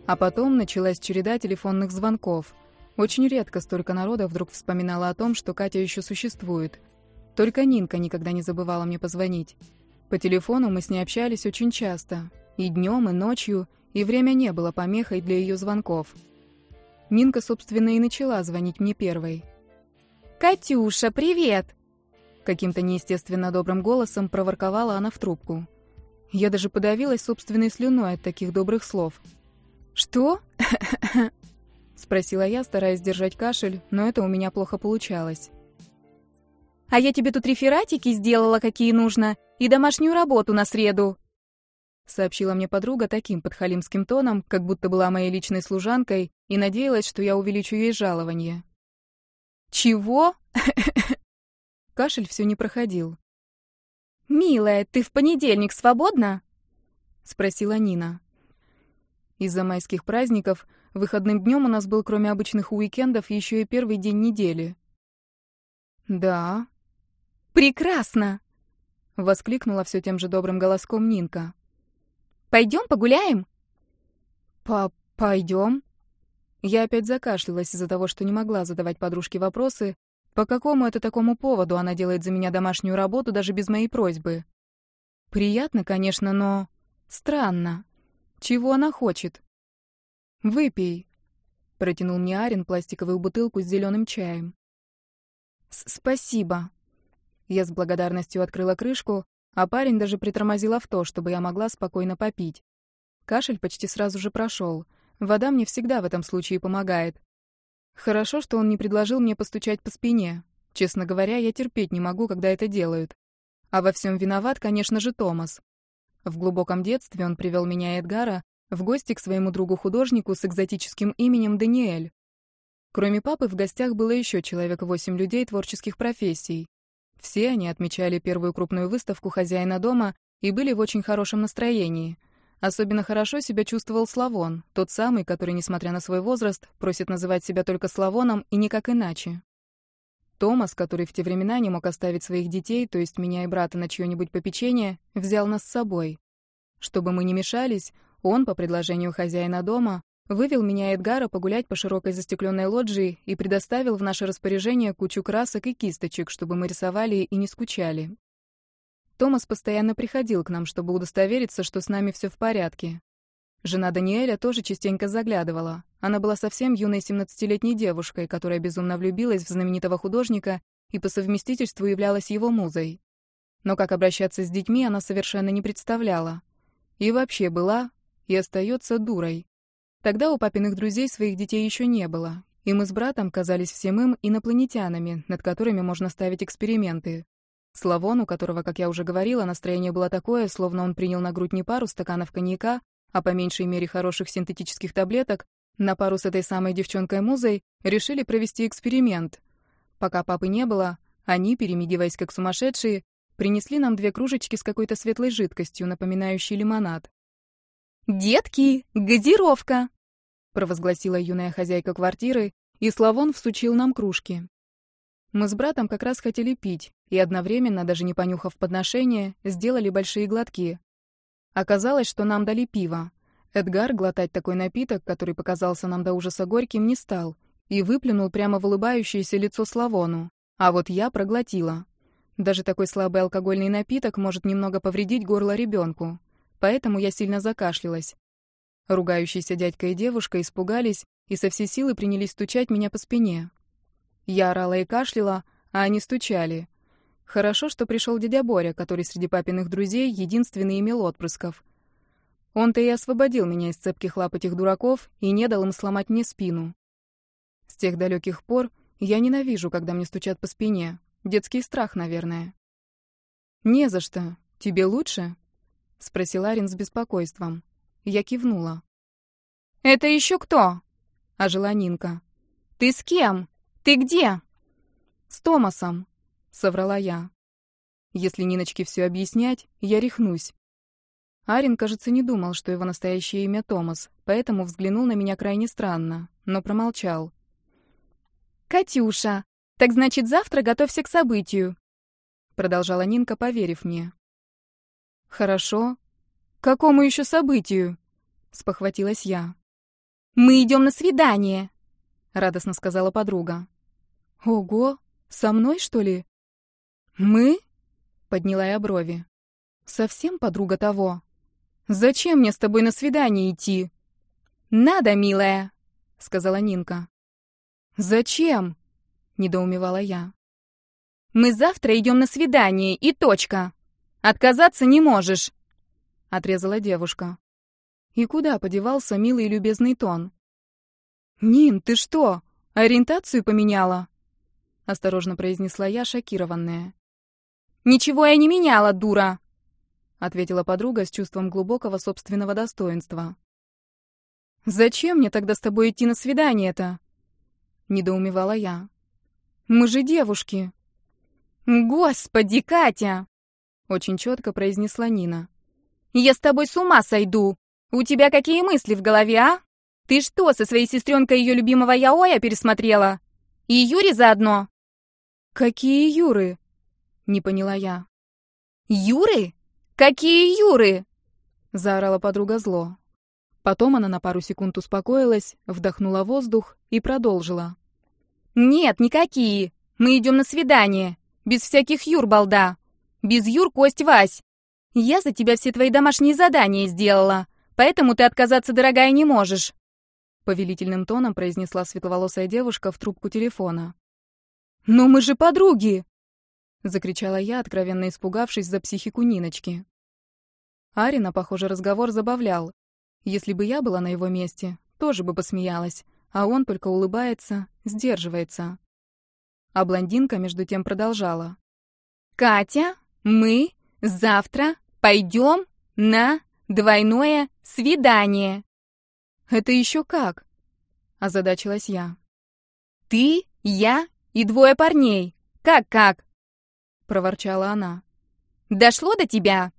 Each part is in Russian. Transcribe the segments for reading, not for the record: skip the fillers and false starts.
А потом началась череда телефонных звонков. Очень редко столько народа вдруг вспоминало о том, что Катя еще существует. Только Нинка никогда не забывала мне позвонить. По телефону мы с ней общались очень часто. И днем, и ночью, и время не было помехой для ее звонков. Нинка, собственно, и начала звонить мне первой. «Катюша, привет!» Каким-то неестественно добрым голосом проворковала она в трубку. Я даже подавилась собственной слюной от таких добрых слов. «Что?» — спросила я, стараясь держать кашель, но это у меня плохо получалось. «А я тебе тут рефератики сделала, какие нужно, и домашнюю работу на среду», — сообщила мне подруга таким подхалимским тоном, как будто была моей личной служанкой и надеялась, что я увеличу ей жалование. «Чего?» Кашель все не проходил. «Милая, ты в понедельник свободна?» — спросила Нина. Из-за майских праздников выходным днем у нас был, кроме обычных уикендов, еще и первый день недели. «Да». «Прекрасно!» — воскликнула все тем же добрым голоском Нинка. «Пойдем погуляем?» «Пойдем?» Я опять закашлялась из-за того, что не могла задавать подружке вопросы, по какому это такому поводу она делает за меня домашнюю работу даже без моей просьбы. Приятно, конечно, но странно. Чего она хочет? «Выпей», — протянул мне Арин пластиковую бутылку с зеленым чаем. «Спасибо». Я с благодарностью открыла крышку, а парень даже притормозил авто, чтобы я могла спокойно попить. Кашель почти сразу же прошел. Вода мне всегда в этом случае помогает. Хорошо, что он не предложил мне постучать по спине. Честно говоря, я терпеть не могу, когда это делают. А во всем виноват, конечно же, Томас. В глубоком детстве он привел меня и Эдгара в гости к своему другу-художнику с экзотическим именем Даниэль. Кроме папы, в гостях было еще человек 8 людей творческих профессий. Все они отмечали первую крупную выставку хозяина дома и были в очень хорошем настроении. Особенно хорошо себя чувствовал Славон, тот самый, который, несмотря на свой возраст, просит называть себя только Славоном и никак иначе. Томас, который в те времена не мог оставить своих детей, то есть меня и брата, на чье-нибудь попечение, взял нас с собой. Чтобы мы не мешались, он, по предложению хозяина дома, вывел меня и Эдгара погулять по широкой застекленной лоджии и предоставил в наше распоряжение кучу красок и кисточек, чтобы мы рисовали и не скучали. Томас постоянно приходил к нам, чтобы удостовериться, что с нами все в порядке. Жена Даниэля тоже частенько заглядывала. Она была совсем юной 17-летней девушкой, которая безумно влюбилась в знаменитого художника и по совместительству являлась его музой. Но как обращаться с детьми она совершенно не представляла. И вообще была и остается дурой. Тогда у папиных друзей своих детей еще не было, и мы с братом казались всем им инопланетянами, над которыми можно ставить эксперименты. Славон, у которого, как я уже говорила, настроение было такое, словно он принял на грудь не пару стаканов коньяка, а по меньшей мере хороших синтетических таблеток, на пару с этой самой девчонкой-музой решили провести эксперимент. Пока папы не было, они, перемигиваясь как сумасшедшие, принесли нам 2 кружечки с какой-то светлой жидкостью, напоминающей лимонад. «Детки, газировка!» — провозгласила юная хозяйка квартиры, и Славон всучил нам кружки. Мы с братом как раз хотели пить, и одновременно, даже не понюхав подношение, сделали большие глотки. Оказалось, что нам дали пиво. Эдгар глотать такой напиток, который показался нам до ужаса горьким, не стал, и выплюнул прямо в улыбающееся лицо Славону. А вот я проглотила. Даже такой слабый алкогольный напиток может немного повредить горло ребенку. Поэтому я сильно закашлялась. Ругающийся дядька и девушка испугались и со всей силы принялись стучать меня по спине. Я орала и кашляла, а они стучали. Хорошо, что пришел дядя Боря, который среди папиных друзей единственный имел отпрысков. Он-то и освободил меня из цепких лап этих дураков и не дал им сломать мне спину. С тех далеких пор я ненавижу, когда мне стучат по спине. Детский страх, наверное. «Не за что. Тебе лучше?» — спросил Арин с беспокойством. Я кивнула. «Это еще кто?» — ожила Нинка. «Ты с кем? Ты где?» «С Томасом», — соврала я. Если Ниночке все объяснять, я рехнусь. Арин, кажется, не думал, что его настоящее имя Томас, поэтому взглянул на меня крайне странно, но промолчал. «Катюша, так значит, завтра готовься к событию», — продолжала Нинка, поверив мне. «Хорошо. К какому еще событию?» — спохватилась я. Мы идем на свидание», — радостно сказала подруга. Ого, со мной, что ли? Мы? Подняла я брови. Совсем подруга того. Зачем мне с тобой на свидание идти? «Надо, милая», — сказала Нинка. Зачем? Недоумевала я. «Мы завтра идем на свидание, и точка. Отказаться не можешь», — отрезала девушка. И куда подевался милый и любезный тон? «Нин, ты что, ориентацию поменяла?» — осторожно произнесла я, шокированная. «Ничего я не меняла, дура», — ответила подруга с чувством глубокого собственного достоинства. «Зачем мне тогда с тобой идти на свидание-то?» — недоумевала я. «Мы же девушки». «Господи, Катя!» — очень четко произнесла Нина. «Я с тобой с ума сойду! У тебя какие мысли в голове, а? Ты что, со своей сестренкой ее любимого яоя пересмотрела? И Юри заодно?» «Какие Юры?» — не поняла я. «Юры? Какие Юры?» — заорала подруга зло. Потом она на пару секунд успокоилась, вдохнула воздух и продолжила. «Нет, никакие. Мы идем на свидание. Без всяких Юр, балда. Без Юр, Кость, Вась. Я за тебя все твои домашние задания сделала, поэтому ты отказаться, дорогая, не можешь», — повелительным тоном произнесла светловолосая девушка в трубку телефона. «Но мы же подруги!» — закричала я, откровенно испугавшись за психику Ниночки. Арина, похоже, разговор забавлял. Если бы я была на его месте, тоже бы посмеялась, а он только улыбается, сдерживается. А блондинка между тем продолжала. «Катя, мы завтра пойдем на двойное свидание». «Это еще как?» — озадачилась я. «Ты, я и двое парней. Как?» — проворчала она. «Дошло до тебя?»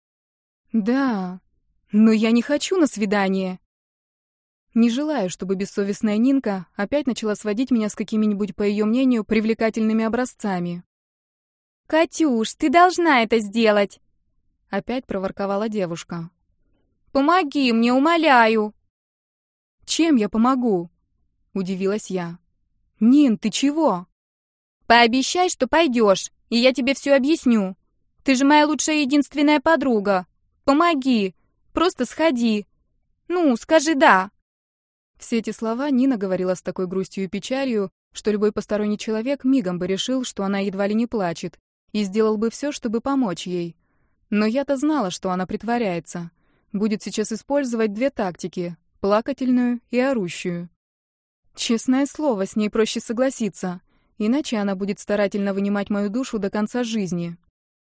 «Да, но я не хочу на свидание». Не желаю, чтобы бессовестная Нинка опять начала сводить меня с какими-нибудь, по ее мнению, привлекательными образцами. «Катюш, ты должна это сделать!» Опять проворковала девушка. «Помоги мне, умоляю!» «Чем я помогу?» — удивилась я. «Нин, ты чего?» «Пообещай, что пойдешь, и я тебе все объясню. Ты же моя лучшая и единственная подруга. Помоги, просто сходи. Ну, скажи «да». Все эти слова Нина говорила с такой грустью и печалью, что любой посторонний человек мигом бы решил, что она едва ли не плачет, и сделал бы все, чтобы помочь ей. Но я-то знала, что она притворяется. Будет сейчас использовать две тактики — плакательную и орущую. Честное слово, с ней проще согласиться, иначе она будет старательно вынимать мою душу до конца жизни.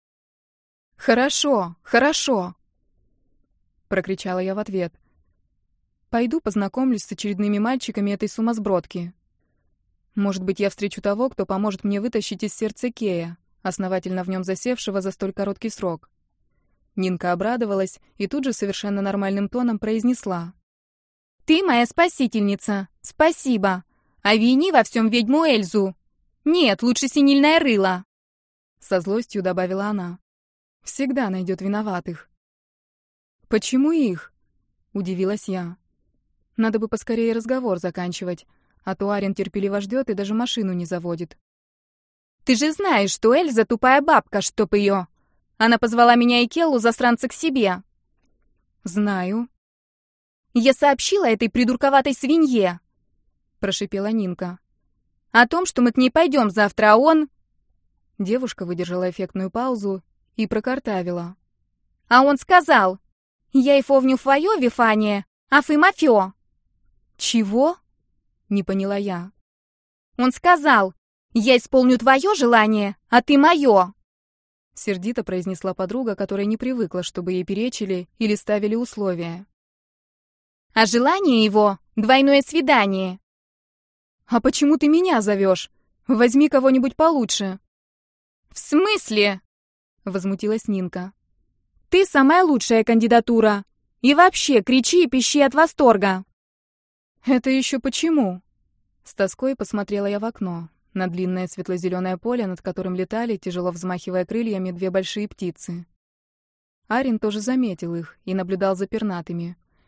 «Хорошо, хорошо!» — прокричала я в ответ. «Пойду познакомлюсь с очередными мальчиками этой сумасбродки. Может быть, я встречу того, кто поможет мне вытащить из сердца Кея, основательно в нем засевшего за столь короткий срок». Нинка обрадовалась и тут же совершенно нормальным тоном произнесла. «Ты моя спасительница, спасибо. А вини во всем ведьму Эльзу. Нет, лучше синильное рыло». Со злостью добавила она. «Всегда найдет виноватых». «Почему их?» — удивилась я. «Надо бы поскорее разговор заканчивать, а то Арин терпеливо ждет и даже машину не заводит». «Ты же знаешь, что Эльза тупая бабка, чтоб ее. Она позвала меня и Келлу засранца к себе». «Знаю». «Я сообщила этой придурковатой свинье», — прошипела Нинка. «О том, что мы к ней пойдем завтра, а он...» Девушка выдержала эффектную паузу и прокартавила. «А он сказал, я и фовню фойо, Вифания, а фы мафё». «Чего?» — не поняла я. «Он сказал, я исполню твое желание, а ты мое». Сердито произнесла подруга, которая не привыкла, чтобы ей перечили или ставили условия. «А желание его — двойное свидание». «А почему ты меня зовешь? Возьми кого-нибудь получше». «В смысле?» — возмутилась Нинка. «Ты самая лучшая кандидатура. И вообще, кричи и пищи от восторга». «Это еще почему?» С тоской посмотрела я в окно, на длинное светло-зеленое поле, над которым летали, тяжело взмахивая крыльями, две большие птицы. Арин тоже заметил их и наблюдал за пернатыми.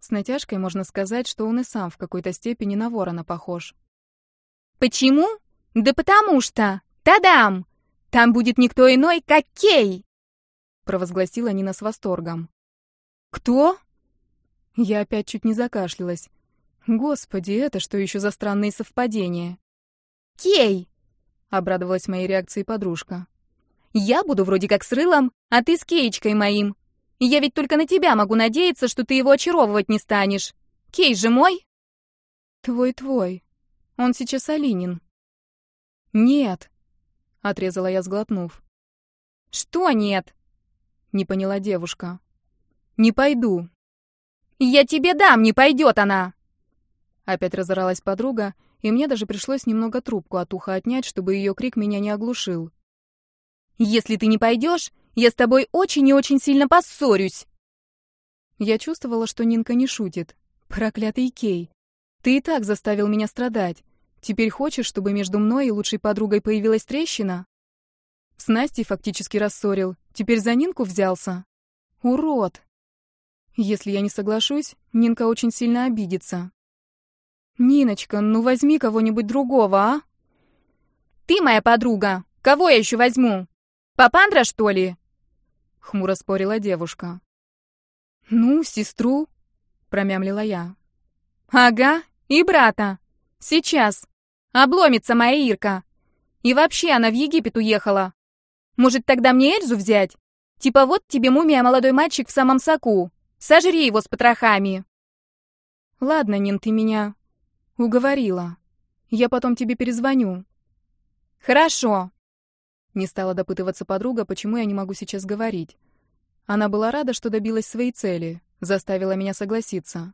С натяжкой можно сказать, что он и сам в какой-то степени на ворона похож. «Почему? Да потому что! Тадам! Там будет никто иной, как Кей!» Провозгласила Нина с восторгом. «Кто?» Я опять чуть не закашлялась. Господи, это что еще за странные совпадения? «Кей!» — обрадовалась моей реакцией подружка. «Я буду вроде как с Рылом, а ты с Кеечкой моим. Я ведь только на тебя могу надеяться, что ты его очаровывать не станешь. Кей же мой!» Твой. Он сейчас Алинин». «Нет», — отрезала я, сглотнув. «Что нет?» — не поняла девушка. «Не пойду». «Я тебе дам, не пойдет она!» Опять разоралась подруга, и мне даже пришлось немного трубку от уха отнять, чтобы ее крик меня не оглушил. «Если ты не пойдешь, я с тобой очень и очень сильно поссорюсь!» Я чувствовала, что Нинка не шутит. Проклятый Кей. Ты и так заставил меня страдать. Теперь хочешь, чтобы между мной и лучшей подругой появилась трещина? С Настей фактически рассорил. Теперь за Нинку взялся. Урод. Если я не соглашусь, Нинка очень сильно обидится. Ниночка, ну возьми кого-нибудь другого, а? «Ты моя подруга! Кого я еще возьму? Папандра, что ли?» Хмуро спорила девушка. «Ну, сестру», — промямлила я. «Ага, и брата. Сейчас. Обломится моя Ирка. И вообще она в Египет уехала. Может, тогда мне Эльзу взять? Типа вот тебе мумия, молодой мальчик в самом соку. Сожри его с потрохами». «Ладно, Нин, ты меня уговорила. Я потом тебе перезвоню». «Хорошо». Не стала допытываться подруга, почему я не могу сейчас говорить. Она была рада, что добилась своей цели, заставила меня согласиться.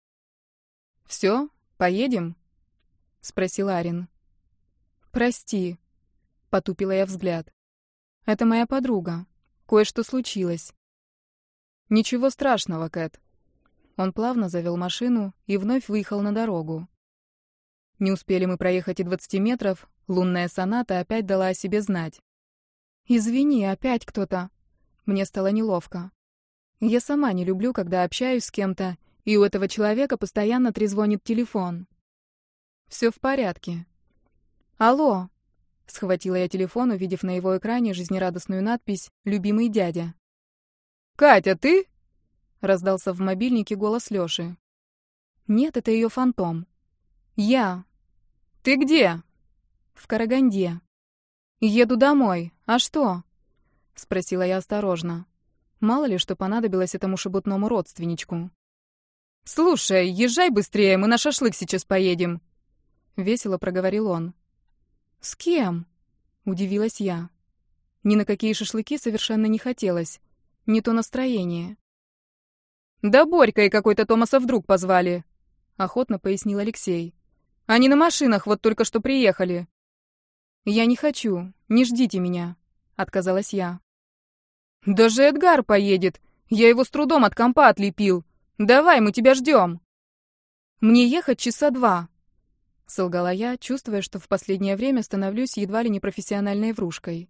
«Все, поедем?» — спросил Арин. «Прости», — потупила я взгляд. «Это моя подруга. Кое-что случилось». «Ничего страшного, Кэт». Он плавно завел машину и вновь выехал на дорогу. Не успели мы проехать и 20 метров, лунная соната опять дала о себе знать. «Извини, опять кто-то». Мне стало неловко. Я сама не люблю, когда общаюсь с кем-то, и у этого человека постоянно трезвонит телефон. «Все в порядке». «Алло», — схватила я телефон, увидев на его экране жизнерадостную надпись «Любимый дядя». «Катя, ты?» — раздался в мобильнике голос Лёши. «Нет, это ее фантом». «Я». «Ты где?» «В Караганде». «Еду домой. А что?» — спросила я осторожно. Мало ли, что понадобилось этому шебутному родственничку. «Слушай, езжай быстрее, мы на шашлык сейчас поедем», — весело проговорил он. «С кем?» — удивилась я. Ни на какие шашлыки совершенно не хотелось. Не то настроение. «Да Борька и какой-то Томаса вдруг позвали», — охотно пояснил Алексей. «Они на машинах вот только что приехали». «Я не хочу, не ждите меня», — отказалась я. «Даже Эдгар поедет. Я его с трудом от компа отлепил. Давай, мы тебя ждем». «Мне ехать часа 2», — солгала я, чувствуя, что в последнее время становлюсь едва ли не профессиональной врушкой.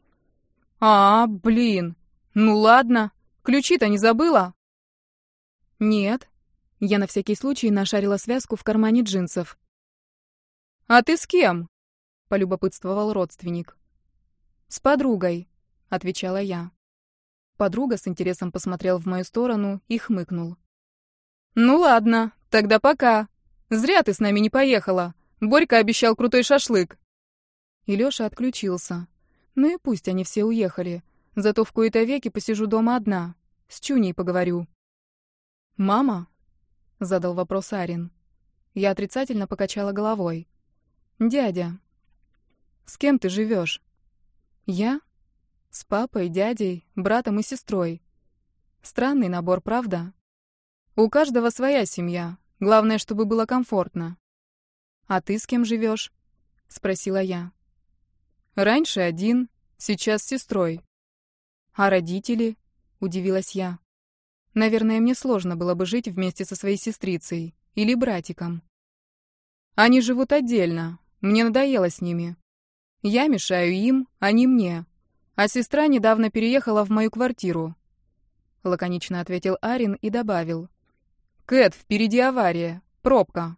Блин. Ну ладно. Ключи-то не забыла?» «Нет». Я на всякий случай нашарила связку в кармане джинсов. «А ты с кем?» — полюбопытствовал родственник. «С подругой», — отвечала я. Подруга с интересом посмотрел в мою сторону и хмыкнул. «Ну ладно, тогда пока. Зря ты с нами не поехала. Борька обещал крутой шашлык». И Лёша отключился. Ну и пусть они все уехали. Зато в кои-то веки посижу дома одна. С Чуней поговорю. «Мама?» — задал вопрос Арин. Я отрицательно покачала головой. «Дядя». «С кем ты живешь?» «Я? С папой, дядей, братом и сестрой. Странный набор, правда? У каждого своя семья. Главное, чтобы было комфортно». «А ты с кем живешь?» — спросила я. «Раньше один, сейчас с сестрой». «А родители?» — удивилась я. «Наверное, мне сложно было бы жить вместе со своей сестрицей или братиком». «Они живут отдельно. Мне надоело с ними. Я мешаю им, они мне. А сестра недавно переехала в мою квартиру», — лаконично ответил Арин и добавил. «Кэт, впереди авария. Пробка».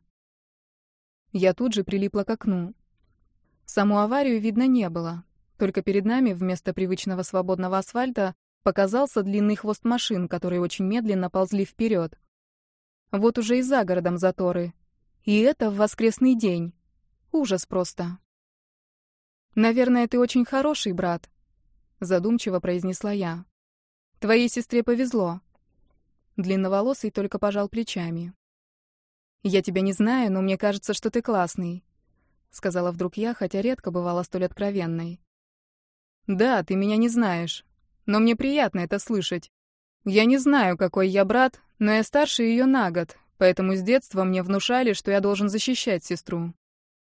Я тут же прилипла к окну. Саму аварию видно не было. Только перед нами вместо привычного свободного асфальта показался длинный хвост машин, которые очень медленно ползли вперед. Вот уже и за городом заторы. И это в воскресный день. Ужас просто. «Наверное, ты очень хороший брат», — задумчиво произнесла я. «Твоей сестре повезло». Длинноволосый только пожал плечами. «Я тебя не знаю, но мне кажется, что ты классный», — сказала вдруг я, хотя редко бывала столь откровенной. «Да, ты меня не знаешь, но мне приятно это слышать. Я не знаю, какой я брат, но я старше ее на год, поэтому с детства мне внушали, что я должен защищать сестру».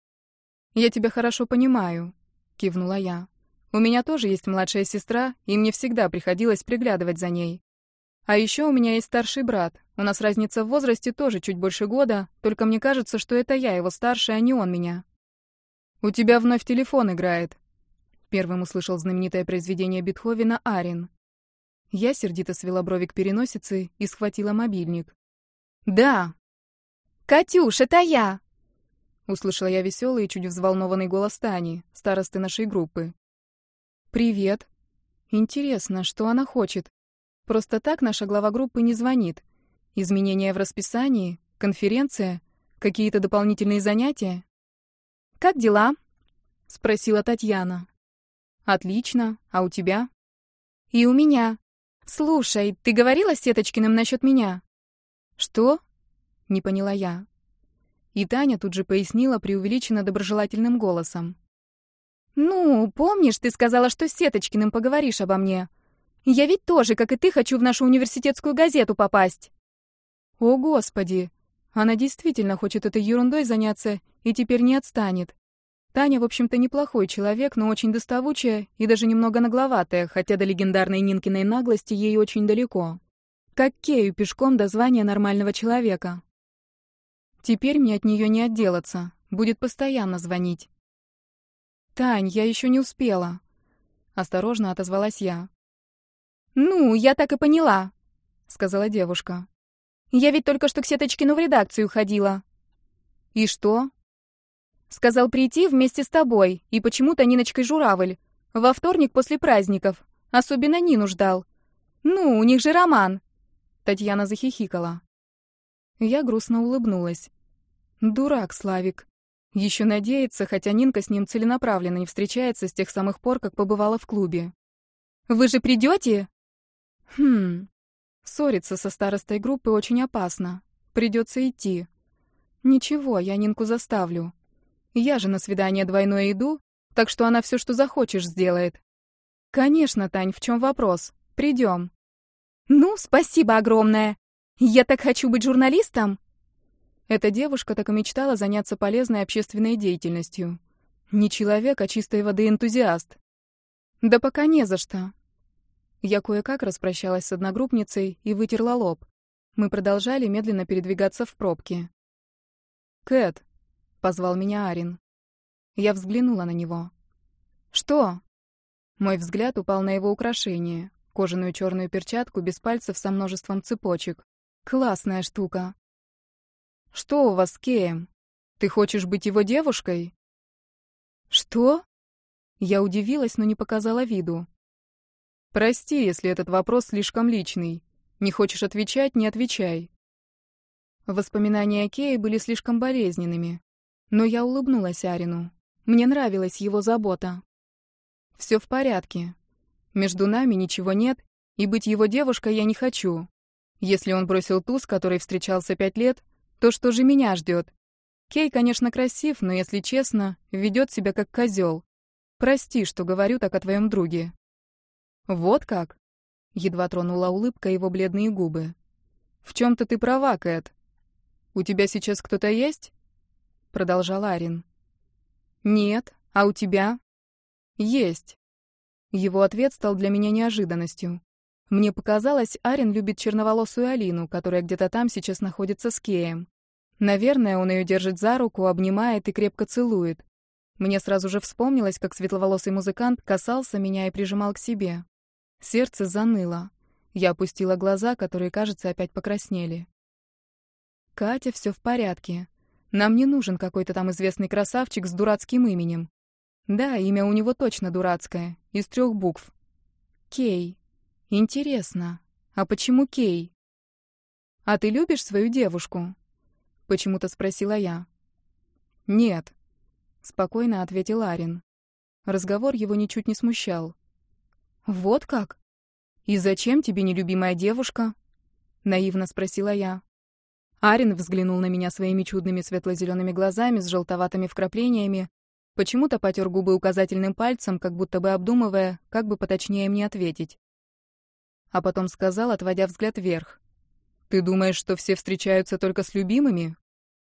«Я тебя хорошо понимаю», — кивнула я. «У меня тоже есть младшая сестра, и мне всегда приходилось приглядывать за ней. А еще у меня есть старший брат. У нас разница в возрасте тоже чуть больше года, только мне кажется, что это я его старше, а не он меня». «У тебя вновь телефон играет», — первым услышал знаменитое произведение Бетховена Арин. Я сердито свела брови к переносице и схватила мобильник. «Да!» «Катюш, это я!» Услышала я веселый и чуть взволнованный голос Тани, старосты нашей группы. «Привет. Интересно, что она хочет? Просто так наша глава группы не звонит. Изменения в расписании? Конференция? Какие-то дополнительные занятия?» «Как дела?» — спросила Татьяна. «Отлично. А у тебя?» «И у меня. Слушай, ты говорила с Сеточкиным насчет меня?» «Что?» — не поняла я. И Таня тут же пояснила преувеличенно доброжелательным голосом. «Ну, помнишь, ты сказала, что с Сеточкиным поговоришь обо мне? Я ведь тоже, как и ты, хочу в нашу университетскую газету попасть». «О, Господи! Она действительно хочет этой ерундой заняться и теперь не отстанет. Таня, в общем-то, неплохой человек, но очень доставучая и даже немного нагловатая, хотя до легендарной Нинкиной наглости ей очень далеко. Как Кею пешком до звания нормального человека. Теперь мне от нее не отделаться, будет постоянно звонить». «Тань, я еще не успела», — осторожно отозвалась я. «Ну, я так и поняла», — сказала девушка. «Я ведь только что к Сеточкину в редакцию ходила». «И что?» «Сказал прийти вместе с тобой и почему-то Ниночкой Журавль. Во вторник после праздников. Особенно Нину ждал. Ну, у них же роман». Татьяна захихикала. Я грустно улыбнулась. Дурак Славик. Еще надеется, хотя Нинка с ним целенаправленно не встречается с тех самых пор, как побывала в клубе. «Вы же придете?» Ссориться со старостой группы очень опасно. Придется идти. Ничего, я Нинку заставлю. Я же на свидание двойное иду, так что она все, что захочешь, сделает. Конечно, Тань, в чем вопрос? Придем. «Ну, спасибо огромное. Я так хочу быть журналистом». Эта девушка так и мечтала заняться полезной общественной деятельностью. Не человек, а чистой воды энтузиаст. Да пока не за что. Я кое-как распрощалась с одногруппницей и вытерла лоб. Мы продолжали медленно передвигаться в пробке. «Кэт», — позвал меня Арин. Я взглянула на него. «Что?» Мой взгляд упал на его украшение. Кожаную черную перчатку без пальцев со множеством цепочек. Классная штука. «Что у вас с Кеем? Ты хочешь быть его девушкой?» «Что?» Я удивилась, но не показала виду. «Прости, если этот вопрос слишком личный. Не хочешь отвечать — не отвечай». Воспоминания о Кее были слишком болезненными. Но я улыбнулась Арину. Мне нравилась его забота. «Все в порядке. Между нами ничего нет, и быть его девушкой я не хочу. Если он бросил ту, с которой встречался 5 лет, то что же меня ждет? Кей, конечно, красив, но, если честно, ведет себя как козел. Прости, что говорю так о твоем друге». «Вот как?» — едва тронула улыбка его бледные губы. «В чем-то ты права, Кэт. У тебя сейчас кто-то есть?» — продолжал Арин. «Нет. А у тебя?» «Есть». Его ответ стал для меня неожиданностью. Мне показалось, Арин любит черноволосую Алину, которая где-то там сейчас находится с Кеем. Наверное, он ее держит за руку, обнимает и крепко целует. Мне сразу же вспомнилось, как светловолосый музыкант касался меня и прижимал к себе. Сердце заныло. Я опустила глаза, которые, кажется, опять покраснели. Катя, все в порядке. Нам не нужен какой-то там известный красавчик с дурацким именем. Да, имя у него точно дурацкое, из 3 букв. Кей. Интересно, а почему Кей? А ты любишь свою девушку? Почему-то спросила я. Нет, спокойно ответил Арин. Разговор его ничуть не смущал. Вот как? И зачем тебе нелюбимая девушка? Наивно спросила я. Арин взглянул на меня своими чудными светло-зелеными глазами с желтоватыми вкраплениями, почему-то потер губы указательным пальцем, как будто бы обдумывая, как бы поточнее мне ответить. А потом сказал, отводя взгляд вверх. «Ты думаешь, что все встречаются только с любимыми?»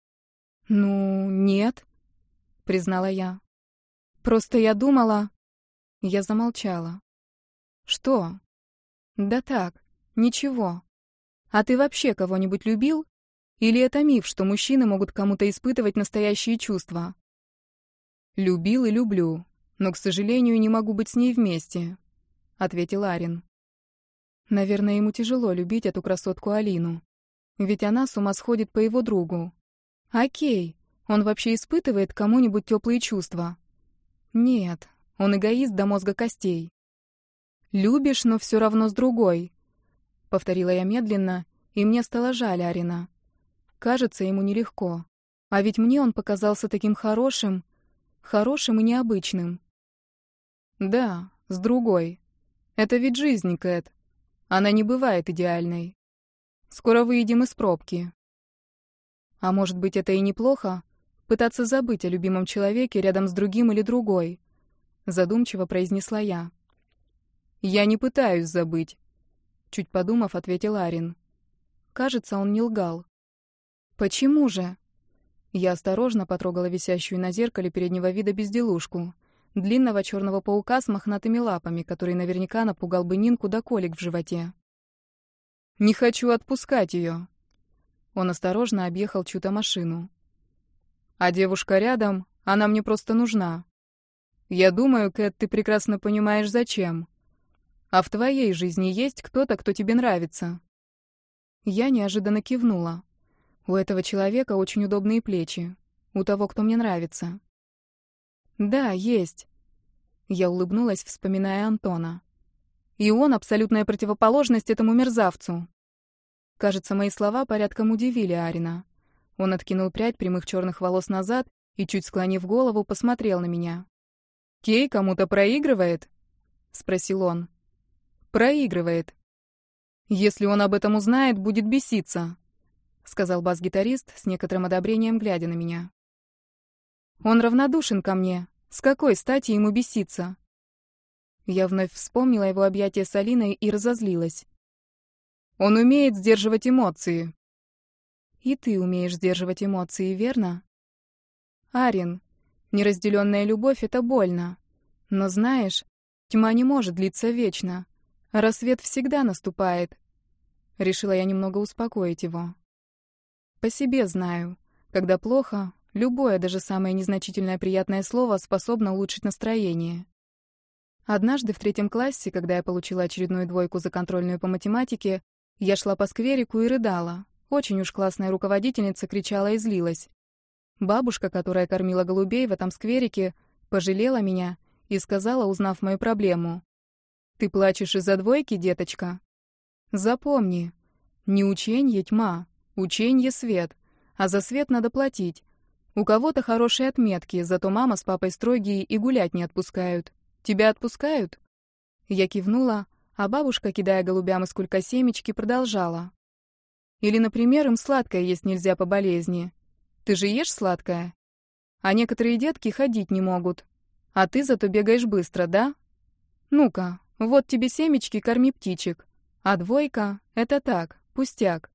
«Ну, нет», — признала я. «Просто я думала...» Я замолчала. «Что?» «Да так, ничего. А ты вообще кого-нибудь любил? Или это миф, что мужчины могут кому-то испытывать настоящие чувства?» «Любил и люблю, но, к сожалению, не могу быть с ней вместе», — ответил Арин. Наверное, ему тяжело любить эту красотку Алину. Ведь она с ума сходит по его другу. Окей, он вообще испытывает кому-нибудь теплые чувства? Нет, он эгоист до мозга костей. «Любишь, но все равно с другой», — повторила я медленно, и мне стало жаль Арина. Кажется, ему нелегко. А ведь мне он показался таким хорошим и необычным. Да, с другой. Это ведь жизнь, Кэт. Она не бывает идеальной. Скоро выйдем из пробки. А может быть, это и неплохо? Пытаться забыть о любимом человеке рядом с другим или другой. Задумчиво произнесла я. Я не пытаюсь забыть. Чуть подумав, ответил Арин. Кажется, он не лгал. Почему же? Я осторожно потрогала висящую на зеркале переднего вида безделушку. Длинного черного паука с мохнатыми лапами, который наверняка напугал бы Нинку до колик в животе. «Не хочу отпускать ее». Он осторожно объехал чью-то машину. «А девушка рядом, она мне просто нужна. Я думаю, Кэт, ты прекрасно понимаешь, зачем. А в твоей жизни есть кто-то, кто тебе нравится?» Я неожиданно кивнула. У этого человека очень удобные плечи. У того, кто мне нравится. Да, есть. Я улыбнулась, вспоминая Антона. И он абсолютная противоположность этому мерзавцу. Кажется, мои слова порядком удивили Арина. Он откинул прядь прямых черных волос назад и, чуть склонив голову, посмотрел на меня. «Кей кому-то проигрывает?» — спросил он. «Проигрывает. Если он об этом узнает, будет беситься», — сказал бас-гитарист с некоторым одобрением, глядя на меня. «Он равнодушен ко мне. С какой стати ему беситься?» Я вновь вспомнила его объятия с Алиной и разозлилась. «Он умеет сдерживать эмоции». «И ты умеешь сдерживать эмоции, верно?» «Арин, неразделенная любовь — это больно. Но знаешь, тьма не может длиться вечно. Рассвет всегда наступает». Решила я немного успокоить его. По себе знаю, когда плохо, любое, даже самое незначительное приятное слово способно улучшить настроение. Однажды в 3 классе, когда я получила очередную 2 за контрольную по математике, я шла по скверику и рыдала. Очень уж классная руководительница кричала и злилась. Бабушка, которая кормила голубей в этом скверике, пожалела меня и сказала, узнав мою проблему: «Ты плачешь из-за 2, деточка? Запомни, не ученье тьма, ученье свет, а за свет надо платить. У кого-то хорошие отметки, зато мама с папой строгие и гулять не отпускают. Тебя отпускают?» Я кивнула, а бабушка, кидая голубям из кулька семечки, продолжала. «Или, например, им сладкое есть нельзя по болезни. Ты же ешь сладкое? А некоторые детки ходить не могут. А ты зато бегаешь быстро, да? Ну-ка, вот тебе семечки, корми птичек. А 2 — это так, пустяк».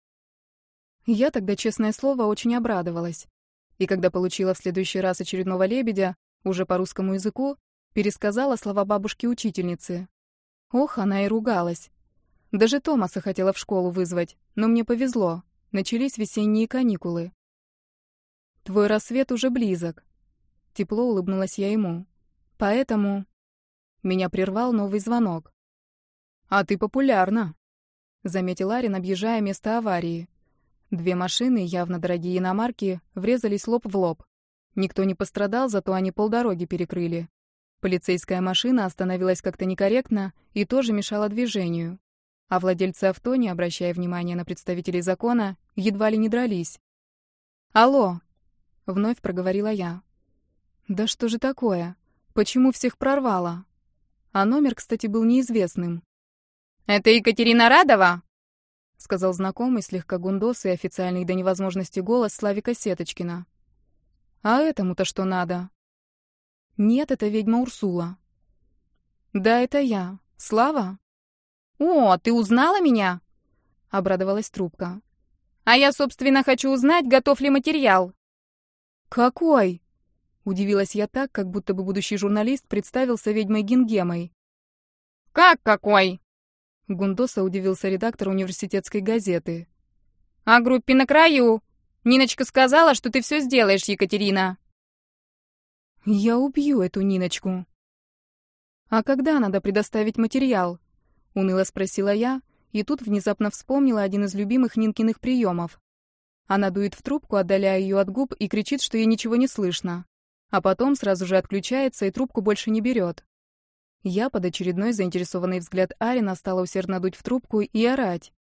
Я тогда, честное слово, очень обрадовалась. И когда получила в следующий раз очередного лебедя, уже по русскому языку, пересказала слова бабушки-учительницы. Ох, она и ругалась. Даже Томаса хотела в школу вызвать, но мне повезло. Начались весенние каникулы. «Твой рассвет уже близок». Тепло улыбнулась я ему. «Поэтому...» Меня прервал новый звонок. «А ты популярна», — заметил Арин, объезжая место аварии. 2 машины, явно дорогие иномарки, врезались лоб в лоб. Никто не пострадал, зато они полдороги перекрыли. Полицейская машина остановилась как-то некорректно и тоже мешала движению. А владельцы авто, не обращая внимания на представителей закона, едва ли не дрались. «Алло!» — вновь проговорила я. «Да что же такое? Почему всех прорвало?» А номер, кстати, был неизвестным. «Это Екатерина Радова?» — сказал знакомый, слегка гундосый, официальный до невозможности голос Славика Сеточкина. «А этому-то что надо?» «Нет, это ведьма Урсула». «Да, это я. Слава?» «О, ты узнала меня?» — обрадовалась трубка. «А я, собственно, хочу узнать, готов ли материал». «Какой?» — удивилась я так, как будто бы будущий журналист представился ведьмой Гингемой. «Как какой?» — гундоса удивился редактор университетской газеты. «О группе «На краю». Ниночка сказала, что ты все сделаешь, Екатерина». «Я убью эту Ниночку». «А когда надо предоставить материал?» — уныло спросила я, и тут внезапно вспомнила один из любимых Нинкиных приемов. Она дует в трубку, отдаляя ее от губ, и кричит, что ей ничего не слышно. А потом сразу же отключается и трубку больше не берет. Я под очередной заинтересованный взгляд Арина стала усердно дуть в трубку и орать.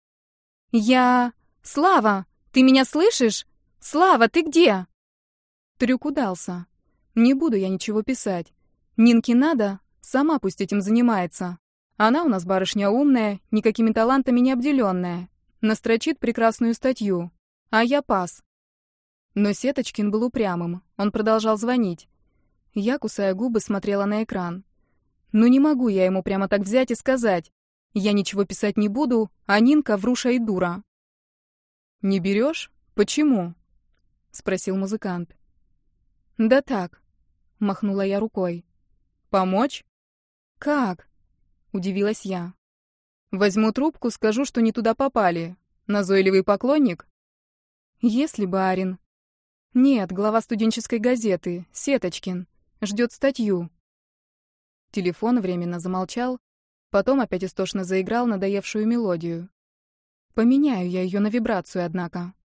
Слава, ты меня слышишь? Слава, ты где?» Трюк удался. Не буду я ничего писать. Нинке надо, сама пусть этим занимается. Она у нас барышня умная, никакими талантами не обделенная. Настрочит прекрасную статью. А я пас. Но Сеточкин был упрямым. Он продолжал звонить. Я, кусая губы, смотрела на экран. Ну не могу я ему прямо так взять и сказать. Я ничего писать не буду, а Нинка вруша и дура. «Не берешь? Почему?» — спросил музыкант. «Да так», — махнула я рукой. «Помочь?» «Как?» — удивилась я. «Возьму трубку, скажу, что не туда попали. Назойливый поклонник?» «Если бы, Арин». «Нет, глава студенческой газеты, Сеточкин. Ждет статью». Телефон временно замолчал, потом опять истошно заиграл надоевшую мелодию. Поменяю я ее на вибрацию, однако.